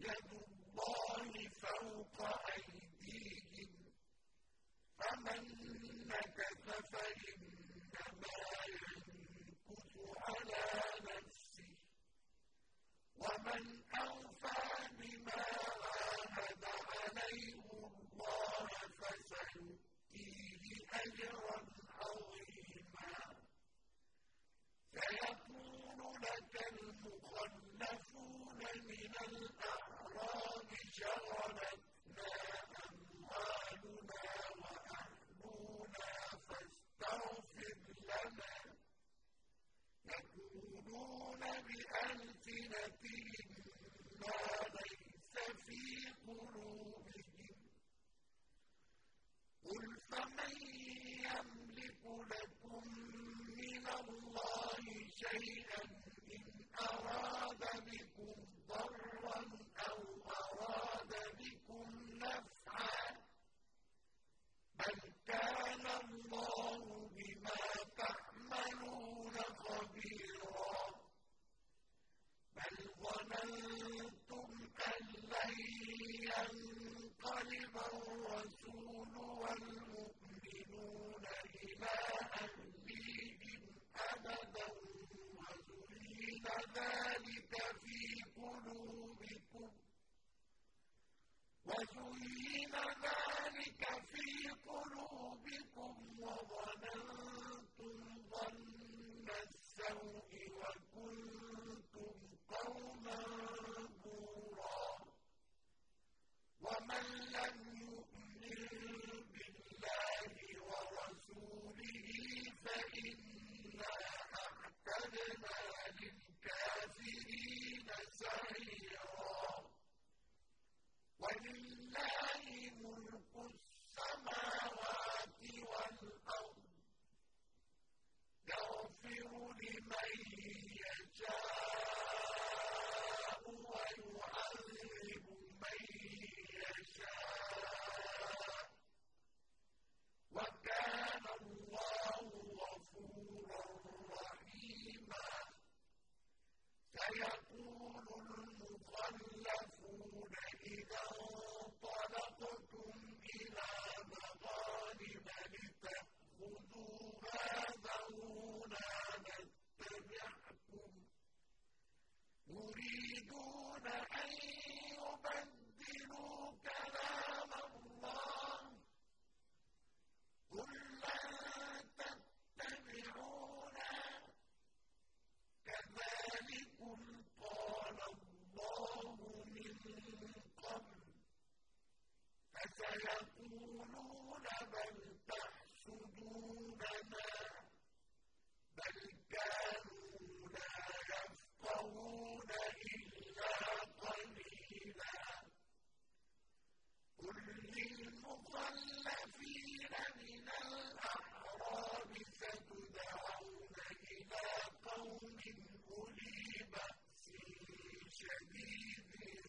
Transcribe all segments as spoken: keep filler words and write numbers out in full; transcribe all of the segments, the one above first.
يد اللَّهِ فَوْقَ أَيْدِيهِمْ ۚ فَمَن نَّكَثَ فَإِنَّمَا يَنكُثُ عَلَىٰ نَفْسِهِ ۖ وَمَنْ أَوْفَىٰ بِمَا عَاهَدَ عَلَيْهِ اللَّهَ فَسَيُؤْتِيهِ أَجْرًا عَظِيمًا. سَيَقُولُ لَكَ الْمُخَلَّفُونَ مِنَ الْأَعْرَابِ شَغَلَتْنَا أَمْوَالُنَا وَأَهْلُونَا فَاسْتَغْفِرْ لَنَا ۚ يَقُولُونَ بِأَلْسِنَتِهِم مَّا لَيْسَ فِي قُلُوبِهِمْ ۚ قُلْ فَمَن يَمْلِكُ لَكُم مِّنَ اللَّهِ شَيْئًا إِنْ أَرَادَ بِكُمْ ضَرًّا أَوْ أَرَادَ بِكُمْ نَفْعًا ۚ بَلْ كَانَ اللَّهُ بِمَا تَعْمَلُونَ خَبِيرًا. بَلْ ظَنَنتُمْ أَن لَّن يَنقَلِبَ الرَّسُولُ وَالْمُؤْمِنُونَ إِلَىٰ أَهْلِيهِمْ أَبَدًا وَزُيِّنَ ذَٰلِكَ فِي قُلُوبِكُمْ وَظَنَنتُمْ ظَنَّ السَّوْءِ وَكُنتُمْ قَوْمًا بُورًا. وَمَن لَّمْ يُؤْمِن بِاللَّهِ وَرَسُولِهِ فَإِنَّا أَعْتَدْنَا لِلْكَافِرِينَ سَعِيرًا. وَلِلَّهِ مُلْكُ السَّمَاوَاتِ وَالْأَرْضِ ۚ يَغْفِرُ لِمَن يَشَاءُ وَيُعَذِّبُ مَن يَشَاءُ ۚ وَكَانَ اللَّهُ غَفُورًا رَّحِيمًا. سَيَقُولُ الْمُخَلَّفُونَ إِذَا انطَلَقْتُمْ إِلَىٰ مَغَانِمَ لِتَأْخُذُوهَا ذَرُونَا نَتَّبِعْكُمْ ۖ يُرِيدُونَ أَن يُبَدِّلُوا كَلَامَ اللَّهِ ۚ قُل لَّن تَتَّبِعُونَا كَذَٰلِكُمْ قَالَ اللَّهُ مِن قَبْلُ ۖ فَسَيَقُولُونَ بَلْ تَحْسُدُونَنَا ۚ بَلْ كَانُوا لَا يَفْقَهُونَ إِلَّا قَلِيلًا. قُل لِّلْمُخَلَّفِينَ مِنَ الْأَعْرَابِ سَتُدْعَوْنَ إِلَىٰ قَوْمٍ أُولِي بَأْسٍ شَدِيدٍ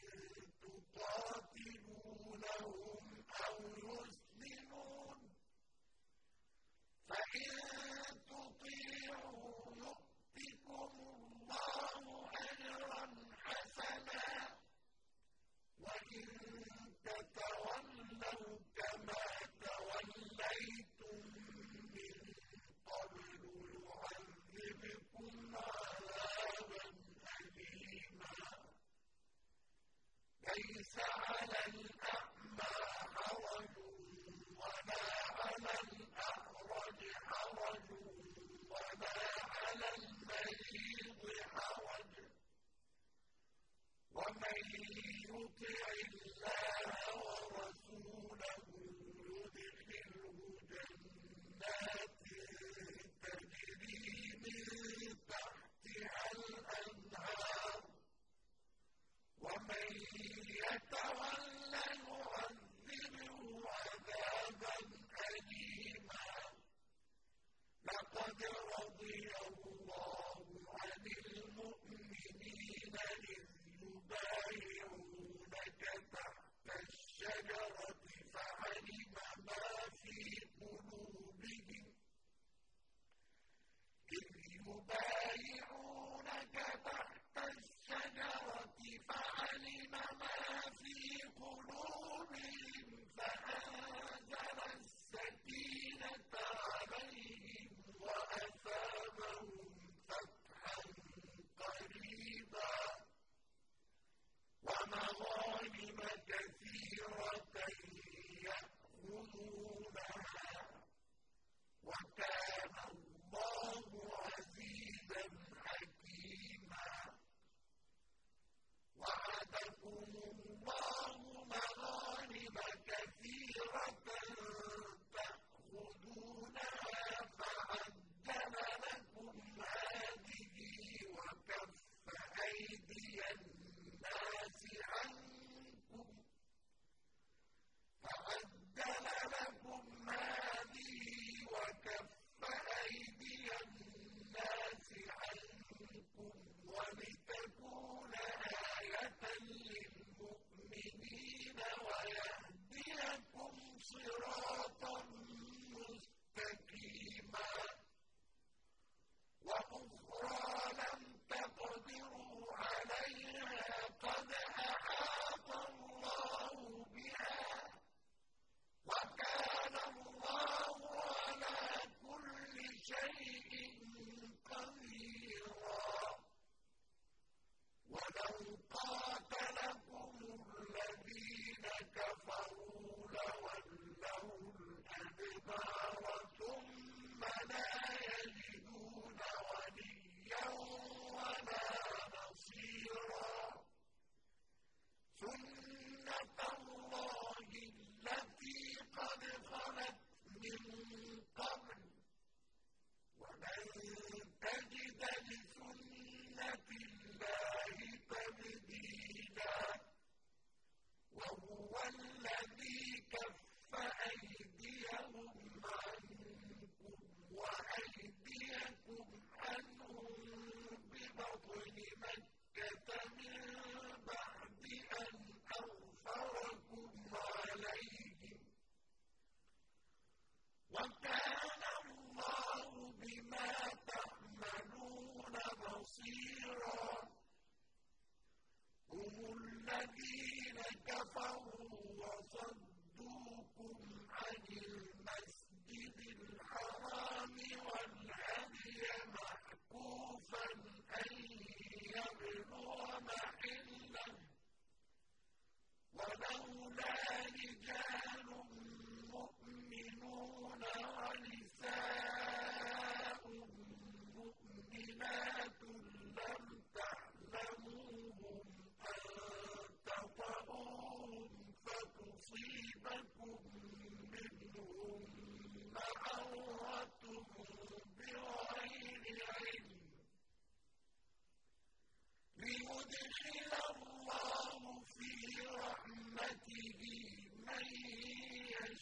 تُقَاتِلُونَهُمْ أَوْ يُسْلِمُونَ ۖ فَإِن تُطِيعُوا يُؤْتِكُمُ اللَّهُ أَجْرًا حَسَنًا ۖ وَإِن تَتَوَلَّوْا كَمَا تَوَلَّيْتُم مِّن قَبْلُ يُعَذِّبْكُمْ عَذَابًا أَلِيمًا. لَيْسَ عَلَى الْأَعْمَىٰ حَرَجٌ وَلَا عَلَى الْأَعْرَجِ حَرَجٌ وَلَا عَلَى الْمَرِيضِ حَرَجٌ ۗ وَمَن يُطِعِ اللَّهَ وَرَسُولَهُ يُدْخِلْهُ جَنَّاتٍ تَجْرِي مِن تَحْتِهَا الْأَنْهَارُ ۖ وَمَن يَتَوَلَّ يُعَذِّبْهُ عَذَابًا أَلِيمًا. لَقَدْ رَضِيَ اللَّهُ عَنِ الْمُؤْمِنِينَ إِذْ يُبَايِعُونَكَ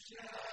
يَشَاءُ